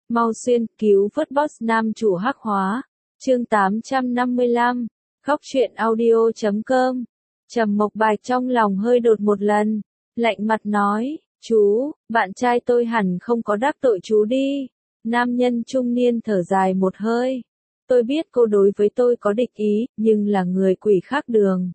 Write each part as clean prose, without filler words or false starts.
Mau xuyên cứu vớt boss nam chủ hắc hóa. Chương 855. Góc truyện audio.com. Trầm Mộc Bạch trong lòng hơi đột một lần, lạnh mặt nói, chú, bạn trai tôi hẳn không có đắc tội chú đi. Nam nhân trung niên thở dài một hơi. Tôi biết cô đối với tôi có địch ý, nhưng là người quỷ khác đường.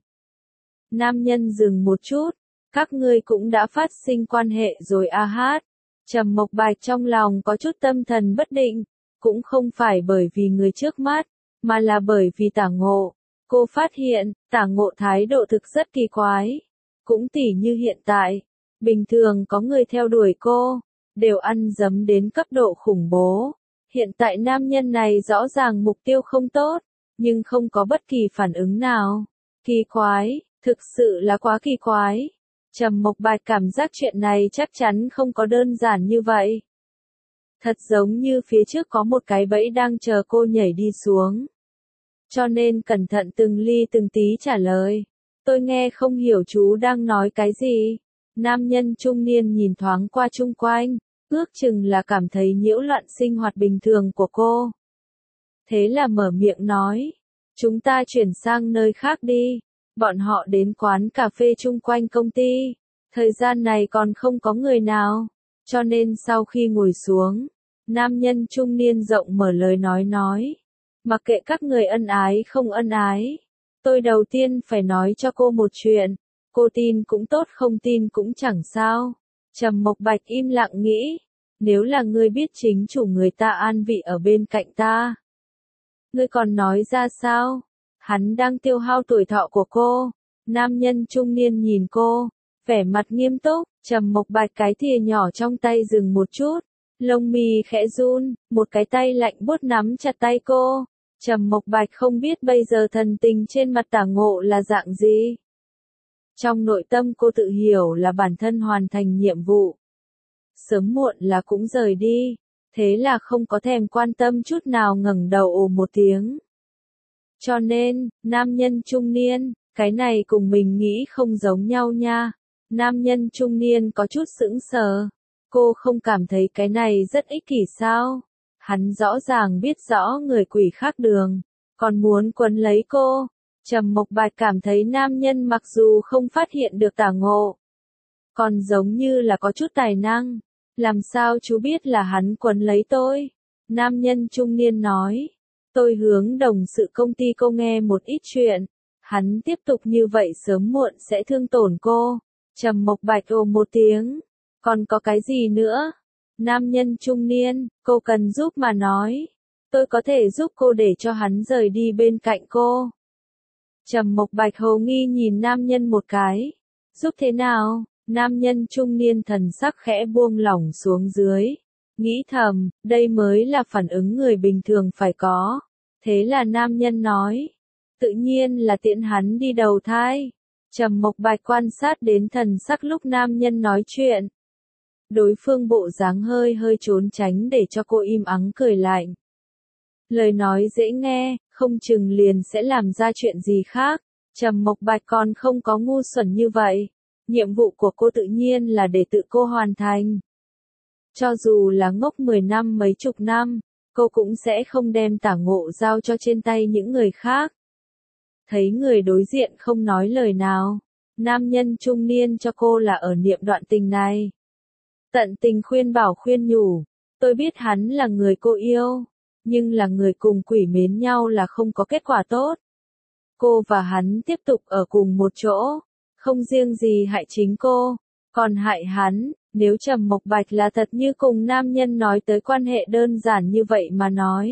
Nam nhân dừng một chút, các ngươi cũng đã phát sinh quan hệ rồi à hát. Trầm Mộc Bạch trong lòng có chút tâm thần bất định, cũng không phải bởi vì người trước mắt, mà là bởi vì Tả Ngộ. Cô phát hiện, Tả Ngộ thái độ thực rất kỳ quái. Cũng tỉ như hiện tại, bình thường có người theo đuổi cô, đều ăn dấm đến cấp độ khủng bố. Hiện tại nam nhân này rõ ràng mục tiêu không tốt, nhưng không có bất kỳ phản ứng nào. Kỳ quái, thực sự là quá kỳ quái. Trầm Mộc Bạch cảm giác chuyện này chắc chắn không có đơn giản như vậy. Thật giống như phía trước có một cái bẫy đang chờ cô nhảy đi xuống. Cho nên cẩn thận từng ly từng tí trả lời. Tôi nghe không hiểu chú đang nói cái gì. Nam nhân trung niên nhìn thoáng qua chung quanh, ước chừng là cảm thấy nhiễu loạn sinh hoạt bình thường của cô. Thế là mở miệng nói, chúng ta chuyển sang nơi khác đi. Bọn họ đến quán cà phê chung quanh công ty. Thời gian này còn không có người nào. Cho nên sau khi ngồi xuống, nam nhân trung niên rộng mở lời nói. Mặc kệ các người ân ái không ân ái. Tôi đầu tiên phải nói cho cô một chuyện. Cô tin cũng tốt không tin cũng chẳng sao. Trầm Mộc Bạch im lặng nghĩ. Nếu là ngươi biết chính chủ người ta an vị ở bên cạnh ta, ngươi còn nói ra sao? Hắn đang tiêu hao tuổi thọ của cô. Nam nhân trung niên nhìn cô, vẻ mặt nghiêm túc. Trầm Mộc Bạch cái thìa nhỏ trong tay dừng một chút, lông mi khẽ run, một cái tay lạnh buốt nắm chặt tay cô. Trầm Mộc Bạch không biết bây giờ thần tình trên mặt Tả Ngộ là dạng gì. Trong nội tâm cô tự hiểu là bản thân hoàn thành nhiệm vụ, sớm muộn là cũng rời đi, thế là không có thèm quan tâm chút nào ngẩng đầu ồ một tiếng. Cho nên, nam nhân trung niên, cái này cùng mình nghĩ không giống nhau nha. Nam nhân trung niên có chút sững sờ. Cô không cảm thấy cái này rất ích kỷ sao? Hắn rõ ràng biết rõ người quỷ khác đường, còn muốn quấn lấy cô. Trầm Mộc Bạch cảm thấy nam nhân mặc dù không phát hiện được Tả Ngộ, còn giống như là có chút tài năng. Làm sao chú biết là hắn quấn lấy tôi? Nam nhân trung niên nói. Tôi hướng đồng sự công ty cô nghe một ít chuyện. Hắn tiếp tục như vậy sớm muộn sẽ thương tổn cô. Trầm Mộc Bạch ồ một tiếng. Còn có cái gì nữa? Nam nhân trung niên, cô cần giúp mà nói. Tôi có thể giúp cô để cho hắn rời đi bên cạnh cô. Trầm Mộc Bạch hồ nghi nhìn nam nhân một cái. Giúp thế nào? Nam nhân trung niên thần sắc khẽ buông lỏng xuống dưới. Nghĩ thầm, đây mới là phản ứng người bình thường phải có. Thế là nam nhân nói. Tự nhiên là tiễn hắn đi đầu thai. Trầm Mộc Bạch quan sát đến thần sắc lúc nam nhân nói chuyện. Đối phương bộ dáng hơi trốn tránh để cho cô im ắng cười lạnh. Lời nói dễ nghe, không chừng liền sẽ làm ra chuyện gì khác. Trầm Mộc Bạch còn không có ngu xuẩn như vậy. Nhiệm vụ của cô tự nhiên là để tự cô hoàn thành. Cho dù là ngốc 10 năm mấy chục năm, cô cũng sẽ không đem Tả Ngộ giao cho trên tay những người khác. Thấy người đối diện không nói lời nào, nam nhân trung niên cho cô là ở niệm đoạn tình này. Tận tình khuyên bảo khuyên nhủ, tôi biết hắn là người cô yêu, nhưng là người cùng quỷ mến nhau là không có kết quả tốt. Cô và hắn tiếp tục ở cùng một chỗ, không riêng gì hại chính cô, còn hại hắn. Nếu Trầm Mộc Bạch là thật như cùng nam nhân nói tới quan hệ đơn giản như vậy mà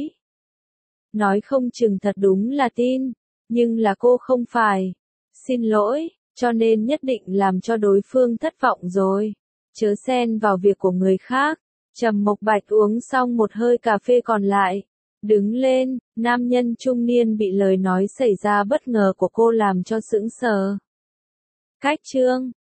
nói không chừng thật đúng là tin, nhưng là cô không phải. Xin lỗi, cho nên nhất định làm cho đối phương thất vọng rồi. Chớ xen vào việc của người khác. Trầm Mộc Bạch uống xong một hơi cà phê còn lại, đứng lên. Nam nhân trung niên bị lời nói xảy ra bất ngờ của cô làm cho sững sờ. Cách chương